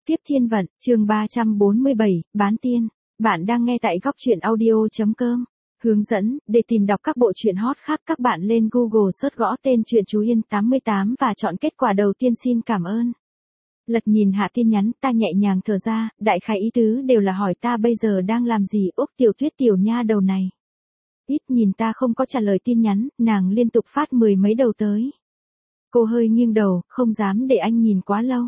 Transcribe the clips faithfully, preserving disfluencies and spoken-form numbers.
Tiếp thiên vận, chương ba trăm bốn mươi bảy, bán tiên. Bạn đang nghe tại góc truyện audio.com. Hướng dẫn, để tìm đọc các bộ truyện hot khác các bạn lên Google search gõ tên truyện Chú Yên tám mươi tám và chọn kết quả đầu tiên. Xin cảm ơn. Lật nhìn hạ tin nhắn, ta nhẹ nhàng thở ra, đại khái ý tứ đều là hỏi ta bây giờ đang làm gì. Úc Tiểu Tuyết tiểu nha đầu này. Ít nhìn ta không có trả lời tin nhắn, nàng liên tục phát mười mấy đầu tới. Cô hơi nghiêng đầu, không dám để anh nhìn quá lâu.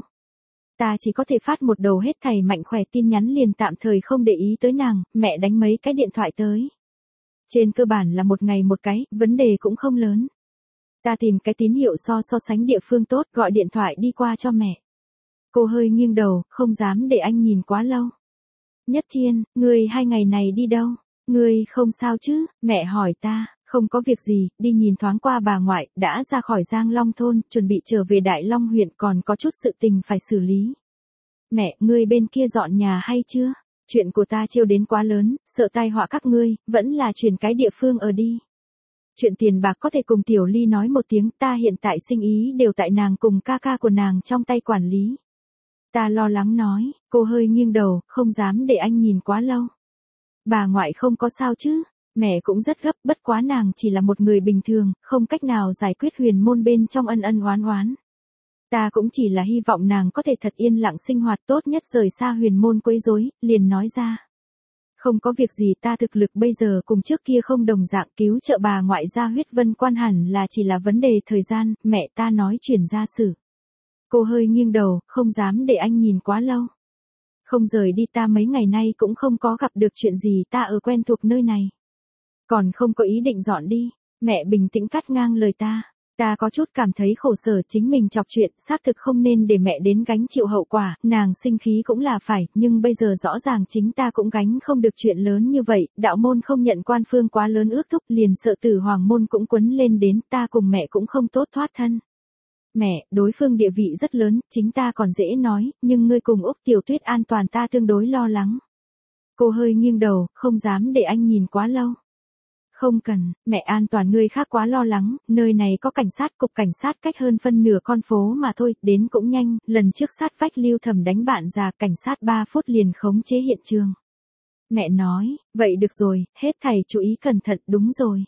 Ta chỉ có thể phát một đầu hết thảy mạnh khỏe tin nhắn liền tạm thời không để ý tới nàng, mẹ đánh mấy cái điện thoại tới. Trên cơ bản là một ngày một cái, vấn đề cũng không lớn. Ta tìm cái tín hiệu so so sánh địa phương tốt, gọi điện thoại đi qua cho mẹ. Cô hơi nghiêng đầu, không dám để anh nhìn quá lâu. Nhất Thiên, ngươi hai ngày này đi đâu? Ngươi không sao chứ? Mẹ hỏi ta. Không có việc gì, đi nhìn thoáng qua bà ngoại, đã ra khỏi Giang Long thôn, chuẩn bị trở về Đại Long huyện, còn có chút sự tình phải xử lý. Mẹ, ngươi bên kia dọn nhà hay chưa? Chuyện của ta trêu đến quá lớn, sợ tai họa các ngươi, vẫn là chuyển cái địa phương ở đi. Chuyện tiền bạc có thể cùng Tiểu Ly nói một tiếng, ta hiện tại sinh ý đều tại nàng cùng ca ca của nàng trong tay quản lý. Ta lo lắng nói, cô hơi nghiêng đầu, không dám để anh nhìn quá lâu. Bà ngoại không có sao chứ? Mẹ cũng rất gấp, bất quá nàng chỉ là một người bình thường, không cách nào giải quyết huyền môn bên trong ân ân oán oán. Ta cũng chỉ là hy vọng nàng có thể thật yên lặng sinh hoạt, tốt nhất rời xa huyền môn quấy rối, liền nói ra. Không có việc gì, ta thực lực bây giờ cùng trước kia không đồng dạng, cứu trợ bà ngoại gia huyết vân quan hẳn là chỉ là vấn đề thời gian. Mẹ ta nói chuyển gia sử. Cô hơi nghiêng đầu, không dám để anh nhìn quá lâu. Không rời đi, ta mấy ngày nay cũng không có gặp được chuyện gì, ta ở quen thuộc nơi này. Còn không có ý định dọn đi. Mẹ bình tĩnh cắt ngang lời ta. Ta có chút cảm thấy khổ sở, chính mình chọc chuyện, xác thực không nên để mẹ đến gánh chịu hậu quả, nàng sinh khí cũng là phải, nhưng bây giờ rõ ràng chính ta cũng gánh không được chuyện lớn như vậy, đạo môn không nhận quan phương quá lớn ước thúc, liền sợ tử hoàng môn cũng quấn lên đến, ta cùng mẹ cũng không tốt thoát thân. Mẹ, đối phương địa vị rất lớn, chính ta còn dễ nói, nhưng ngươi cùng Úc Tiểu Tuyết an toàn ta tương đối lo lắng. Cô hơi nghiêng đầu, không dám để anh nhìn quá lâu. Không cần, mẹ an toàn ngươi khác quá lo lắng, nơi này có cảnh sát, cục cảnh sát cách hơn phân nửa con phố mà thôi, đến cũng nhanh, lần trước sát vách Lưu Thẩm đánh bạn già, cảnh sát ba phút liền khống chế hiện trường. Mẹ nói, vậy được rồi, hết thầy chú ý cẩn thận, đúng rồi.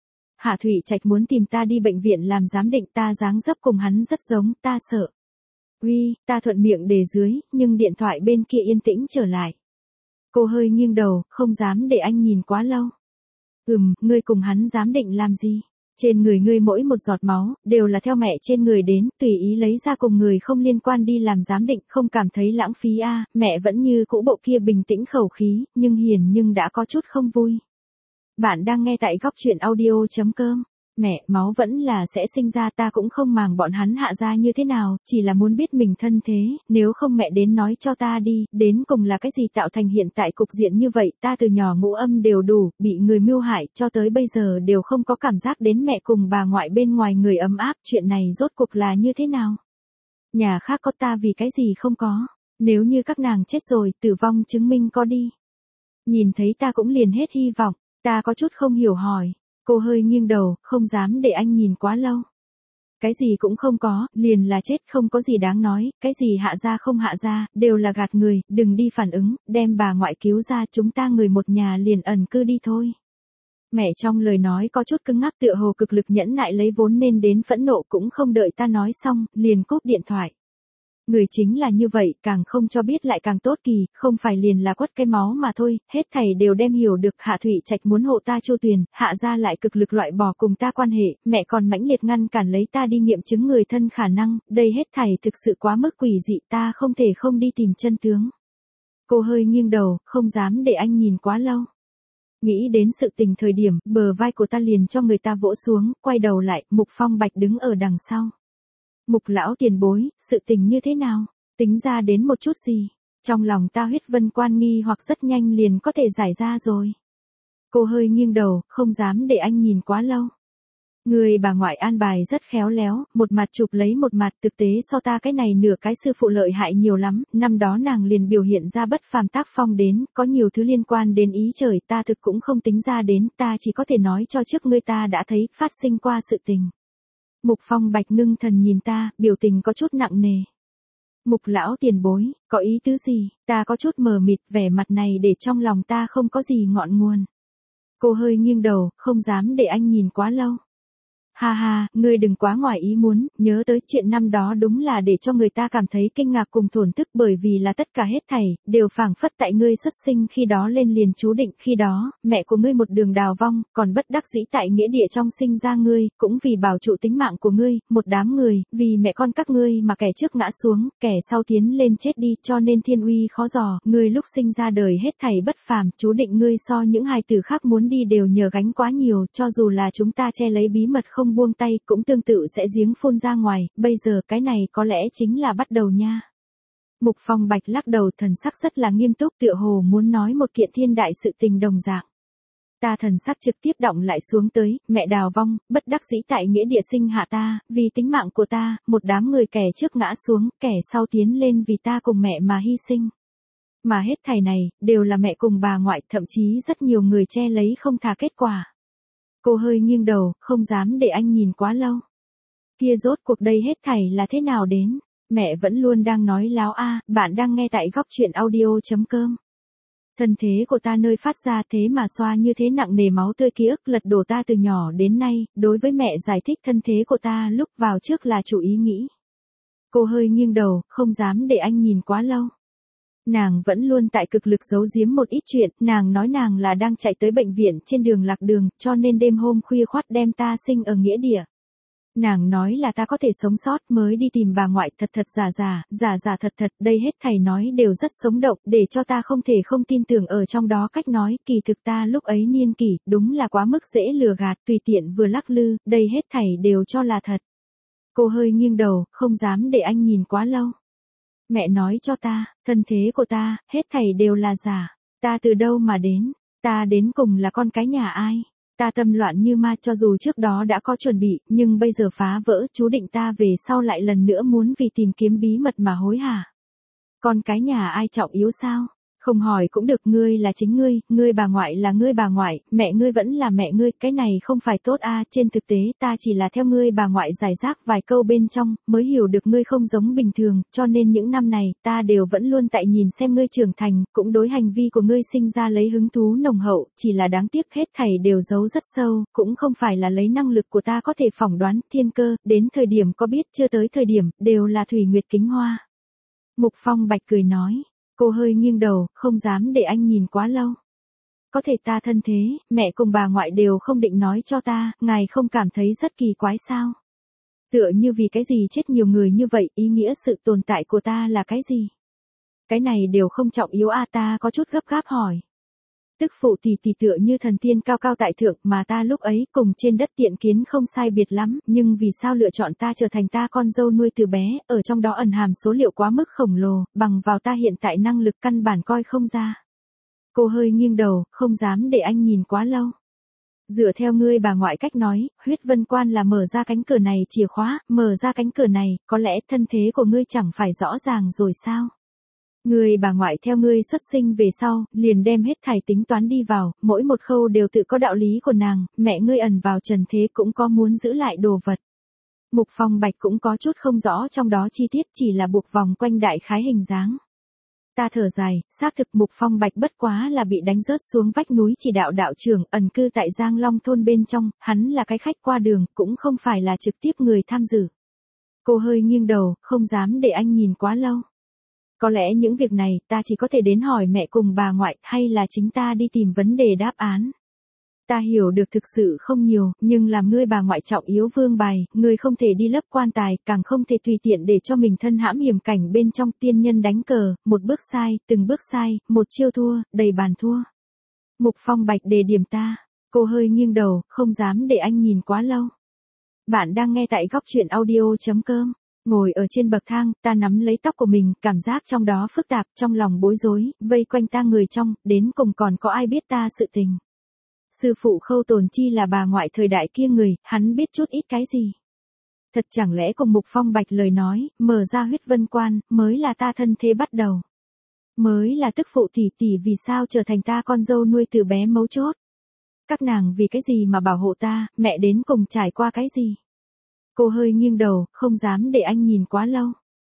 Hạ Thủy Trạch muốn tìm ta đi bệnh viện làm giám định, ta dáng dấp cùng hắn rất giống, ta sợ. Uy, ta thuận miệng đề dưới, nhưng điện thoại bên kia yên tĩnh trở lại. Cô hơi nghiêng đầu, không dám để anh nhìn quá lâu. Ừm, ngươi cùng hắn giám định làm gì? Trên người ngươi mỗi một giọt máu, đều là theo mẹ trên người đến, tùy ý lấy ra cùng người không liên quan đi làm giám định, không cảm thấy lãng phí a? À, mẹ vẫn như cũ bộ kia bình tĩnh khẩu khí, nhưng hiền nhưng đã có chút không vui. Bạn đang nghe tại góc truyện audio.com. Mẹ, máu vẫn là sẽ sinh ra, ta cũng không màng bọn hắn hạ ra như thế nào, chỉ là muốn biết mình thân thế, nếu không mẹ đến nói cho ta đi, đến cùng là cái gì tạo thành hiện tại cục diện như vậy, ta từ nhỏ ngũ âm đều đủ, bị người mưu hại, cho tới bây giờ đều không có cảm giác đến mẹ cùng bà ngoại bên ngoài người ấm áp, chuyện này rốt cuộc là như thế nào? Nhà khác có ta vì cái gì không có, nếu như các nàng chết rồi, tử vong chứng minh có đi. Nhìn thấy ta cũng liền hết hy vọng, ta có chút không hiểu hỏi. Cô hơi nghiêng đầu, không dám để anh nhìn quá lâu. Cái gì cũng không có, liền là chết, không có gì đáng nói, cái gì hạ ra không hạ ra, đều là gạt người, đừng đi phản ứng, đem bà ngoại cứu ra, chúng ta người một nhà liền ẩn cư đi thôi. Mẹ trong lời nói có chút cứng ngắc, tựa hồ cực lực nhẫn nại lấy vốn nên đến phẫn nộ, cũng không đợi ta nói xong, liền cúp điện thoại. Người chính là như vậy, càng không cho biết lại càng tốt kỳ, không phải liền là quất cái máu mà thôi, hết thảy đều đem hiểu được. Hạ Thủy Trạch muốn hộ ta Chu Tuyền, hạ ra lại cực lực loại bỏ cùng ta quan hệ, mẹ còn mãnh liệt ngăn cản lấy ta đi nghiệm chứng người thân khả năng, đây hết thảy thực sự quá mức quỷ dị, ta không thể không đi tìm chân tướng. Cô hơi nghiêng đầu, không dám để anh nhìn quá lâu. Nghĩ đến sự tình thời điểm, bờ vai của ta liền cho người ta vỗ xuống, quay đầu lại, Mục Phong Bạch đứng ở đằng sau. Mục lão tiền bối, sự tình như thế nào? Tính ra đến một chút gì? Trong lòng ta huyết vân quan nghi hoặc rất nhanh liền có thể giải ra rồi. Cô hơi nghiêng đầu, không dám để anh nhìn quá lâu. Người bà ngoại an bài rất khéo léo, một mặt chụp lấy một mặt, thực tế so ta cái này nửa cái sư phụ lợi hại nhiều lắm, năm đó nàng liền biểu hiện ra bất phàm tác phong đến, có nhiều thứ liên quan đến ý trời, ta thực cũng không tính ra đến, ta chỉ có thể nói cho trước ngươi ta đã thấy, phát sinh qua sự tình. Mục Phong Bạch ngưng thần nhìn ta, biểu tình có chút nặng nề. Mục lão tiền bối, có ý tứ gì? Ta có chút mờ mịt, vẻ mặt này để trong lòng ta không có gì ngọn nguồn. Cô hơi nghiêng đầu, không dám để anh nhìn quá lâu. Ha ha, ngươi đừng quá ngoài ý muốn, nhớ tới chuyện năm đó đúng là để cho người ta cảm thấy kinh ngạc cùng thổn thức, bởi vì là tất cả hết thảy, đều phảng phất tại ngươi xuất sinh khi đó lên liền chú định, khi đó, mẹ của ngươi một đường đào vong, còn bất đắc dĩ tại nghĩa địa trong sinh ra ngươi, cũng vì bảo trụ tính mạng của ngươi, một đám người, vì mẹ con các ngươi mà kẻ trước ngã xuống, kẻ sau tiến lên chết đi, cho nên thiên uy khó dò, ngươi lúc sinh ra đời hết thảy bất phàm, chú định ngươi so những hài tử khác muốn đi đều nhờ gánh quá nhiều, cho dù là chúng ta che lấy bí mật không buông tay cũng tương tự sẽ giếng phun ra ngoài, bây giờ cái này có lẽ chính là bắt đầu nha. Mục Phong Bạch lắc đầu, thần sắc rất là nghiêm túc, tựa hồ muốn nói một kiện thiên đại sự tình đồng dạng. Ta thần sắc trực tiếp động lại xuống tới, mẹ đào vong, bất đắc dĩ tại nghĩa địa sinh hạ ta, vì tính mạng của ta, một đám người kẻ trước ngã xuống, kẻ sau tiến lên vì ta cùng mẹ mà hy sinh. Mà hết thảy này, đều là mẹ cùng bà ngoại, thậm chí rất nhiều người che lấy không thà kết quả. Cô hơi nghiêng đầu, không dám để anh nhìn quá lâu. Kia rốt cuộc đây hết thảy là thế nào đến? Mẹ vẫn luôn đang nói láo a, bạn đang nghe tại góc truyện audio.com. Thân thế của ta nơi phát ra thế mà xoa như thế nặng nề máu tươi ký ức lật đổ ta từ nhỏ đến nay, đối với mẹ giải thích thân thế của ta lúc vào trước là chủ ý nghĩ. Cô hơi nghiêng đầu, không dám để anh nhìn quá lâu. Nàng vẫn luôn tại cực lực giấu giếm một ít chuyện, nàng nói nàng là đang chạy tới bệnh viện trên đường lạc đường, cho nên đêm hôm khuya khoắt đem ta sinh ở nghĩa địa. Nàng nói là ta có thể sống sót mới đi tìm bà ngoại, thật thật giả giả, giả giả thật thật, đây hết thảy nói đều rất sống động, để cho ta không thể không tin tưởng ở trong đó cách nói, kỳ thực ta lúc ấy niên kỷ, đúng là quá mức dễ lừa gạt, tùy tiện vừa lắc lư, đây hết thảy đều cho là thật. Cô hơi nghiêng đầu, không dám để anh nhìn quá lâu. Mẹ nói cho ta, thân thế của ta, hết thảy đều là giả. Ta từ đâu mà đến? Ta đến cùng là con cái nhà ai? Ta tâm loạn như ma, cho dù trước đó đã có chuẩn bị, nhưng bây giờ phá vỡ, chú định ta về sau lại lần nữa muốn vì tìm kiếm bí mật mà hối hả. Con cái nhà ai trọng yếu sao? Không hỏi cũng được, ngươi là chính ngươi, ngươi bà ngoại là ngươi bà ngoại, mẹ ngươi vẫn là mẹ ngươi, cái này không phải tốt a, trên thực tế ta chỉ là theo ngươi bà ngoại giải rác vài câu bên trong, mới hiểu được ngươi không giống bình thường, cho nên những năm này, ta đều vẫn luôn tại nhìn xem ngươi trưởng thành, cũng đối hành vi của ngươi sinh ra lấy hứng thú nồng hậu, chỉ là đáng tiếc hết thảy đều giấu rất sâu, cũng không phải là lấy năng lực của ta có thể phỏng đoán, thiên cơ, đến thời điểm có biết chưa tới thời điểm, đều là thủy nguyệt kính hoa. Mục Phong Bạch cười nói. Cô hơi nghiêng đầu, không dám để anh nhìn quá lâu. Có thể ta thân thế, mẹ cùng bà ngoại đều không định nói cho ta, ngài không cảm thấy rất kỳ quái sao? Tựa như vì cái gì chết nhiều người như vậy, ý nghĩa sự tồn tại của ta là cái gì? Cái này đều không trọng yếu a, ta có chút gấp gáp hỏi. Tức phụ tỷ tỷ tựa như thần tiên cao cao tại thượng mà ta lúc ấy cùng trên đất tiện kiến không sai biệt lắm, nhưng vì sao lựa chọn ta trở thành ta con dâu nuôi từ bé, ở trong đó ẩn hàm số liệu quá mức khổng lồ, bằng vào ta hiện tại năng lực căn bản coi không ra. Cô hơi nghiêng đầu, không dám để anh nhìn quá lâu. Dựa theo ngươi bà ngoại cách nói, huyết vân quan là mở ra cánh cửa này chìa khóa, mở ra cánh cửa này, có lẽ thân thế của ngươi chẳng phải rõ ràng rồi sao? Người bà ngoại theo ngươi xuất sinh về sau, liền đem hết thảy tính toán đi vào, mỗi một khâu đều tự có đạo lý của nàng, mẹ ngươi ẩn vào trần thế cũng có muốn giữ lại đồ vật. Mục Phong Bạch cũng có chút không rõ trong đó chi tiết, chỉ là buộc vòng quanh đại khái hình dáng. Ta thở dài, xác thực Mục Phong Bạch bất quá là bị đánh rớt xuống vách núi chỉ đạo đạo trưởng, ẩn cư tại Giang Long thôn bên trong, hắn là cái khách qua đường, cũng không phải là trực tiếp người tham dự. Cô hơi nghiêng đầu, không dám để anh nhìn quá lâu. Có lẽ những việc này ta chỉ có thể đến hỏi mẹ cùng bà ngoại, hay là chính ta đi tìm vấn đề đáp án. Ta hiểu được thực sự không nhiều, nhưng làm ngươi bà ngoại trọng yếu vương bài, ngươi không thể đi lấp quan tài, càng không thể tùy tiện để cho mình thân hãm hiểm cảnh bên trong, tiên nhân đánh cờ, một bước sai, từng bước sai, một chiêu thua, đầy bàn thua. Mục Phong Bạch đề điểm ta, cô hơi nghiêng đầu, không dám để anh nhìn quá lâu. Bạn đang nghe tại góc truyện audio.com. Ngồi ở trên bậc thang, ta nắm lấy tóc của mình, cảm giác trong đó phức tạp, trong lòng bối rối, vây quanh ta người trong, đến cùng còn có ai biết ta sự tình. Sư phụ Khâu Tồn Chi là bà ngoại thời đại kia người, hắn biết chút ít cái gì. Thật chẳng lẽ cùng Mục Phong Bạch lời nói, mở ra huyết vân quan, mới là ta thân thế bắt đầu. Mới là tức phụ tỷ tỷ vì sao trở thành ta con dâu nuôi từ bé mấu chốt. Các nàng vì cái gì mà bảo hộ ta, mẹ đến cùng trải qua cái gì. Cô hơi nghiêng đầu, không dám để anh nhìn quá lâu.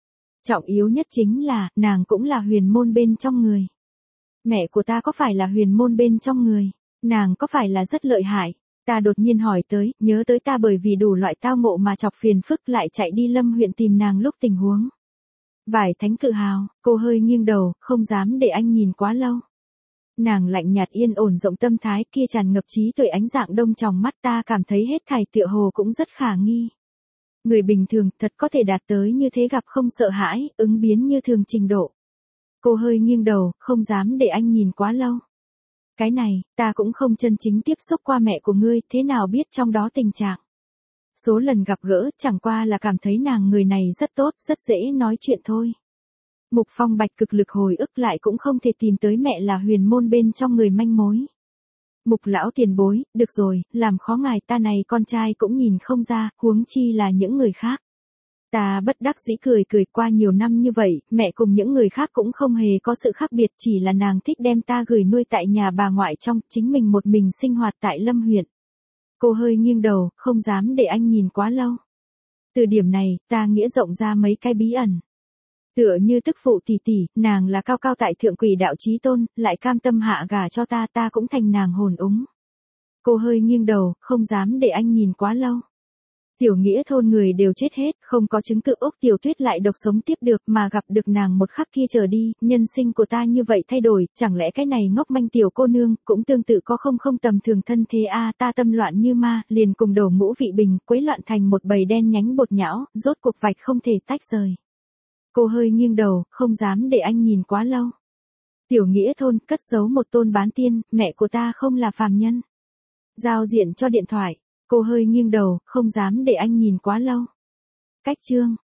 Trọng yếu nhất chính là, nàng cũng là huyền môn bên trong người. Mẹ của ta có phải là huyền môn bên trong người? Nàng có phải là rất lợi hại? Ta đột nhiên hỏi tới, nhớ tới ta bởi vì đủ loại tao ngộ mà chọc phiền phức lại chạy đi Lâm huyện tìm nàng lúc tình huống. Vải thánh cự hào, cô hơi nghiêng đầu, không dám để anh nhìn quá lâu. Nàng lạnh nhạt yên ổn rộng tâm thái kia tràn ngập trí tuệ ánh dạng đông trong mắt ta cảm thấy hết thảy tựa hồ cũng rất khả nghi. Người bình thường thật có thể đạt tới như thế gặp không sợ hãi, ứng biến như thường trình độ. Cô hơi nghiêng đầu, không dám để anh nhìn quá lâu. Cái này, ta cũng không chân chính tiếp xúc qua mẹ của ngươi, thế nào biết trong đó tình trạng. Số lần gặp gỡ chẳng qua là cảm thấy nàng người này rất tốt, rất dễ nói chuyện thôi. Mục Phong Bạch cực lực hồi ức lại cũng không thể tìm tới mẹ là huyền môn bên trong người manh mối. Mục lão tiền bối, được rồi, làm khó ngài, ta này con trai cũng nhìn không ra, huống chi là những người khác. Ta bất đắc dĩ cười cười, qua nhiều năm như vậy, mẹ cùng những người khác cũng không hề có sự khác biệt, chỉ là nàng thích đem ta gửi nuôi tại nhà bà ngoại trong, chính mình một mình sinh hoạt tại Lâm huyện. Cô hơi nghiêng đầu, không dám để anh nhìn quá lâu. Từ điểm này, ta nghĩa rộng ra mấy cái bí ẩn. Tựa như tức phụ tỷ tỷ, nàng là cao cao tại thượng quỷ đạo chí tôn, lại cam tâm hạ gả cho ta, ta cũng thành nàng hồn úng. Cô hơi nghiêng đầu, không dám để anh nhìn quá lâu. Tiểu nghĩa thôn người đều chết hết, không có chứng cứ Úc Tiểu Tuyết lại độc sống tiếp được, mà gặp được nàng một khắc kia trở đi, nhân sinh của ta như vậy thay đổi, chẳng lẽ cái này ngốc manh tiểu cô nương, cũng tương tự có không không tầm thường thân thế a à, ta tâm loạn như ma, liền cùng đổ ngũ vị bình, quấy loạn thành một bầy đen nhánh bột nhão, rốt cuộc vạch không thể tách rời. Cô hơi nghiêng đầu, không dám để anh nhìn quá lâu. Tiểu nghĩa thôn cất giấu một tôn bán tiên, mẹ của ta không là phàm nhân. Giao diện cho điện thoại. Cô hơi nghiêng đầu, không dám để anh nhìn quá lâu. Cách chương.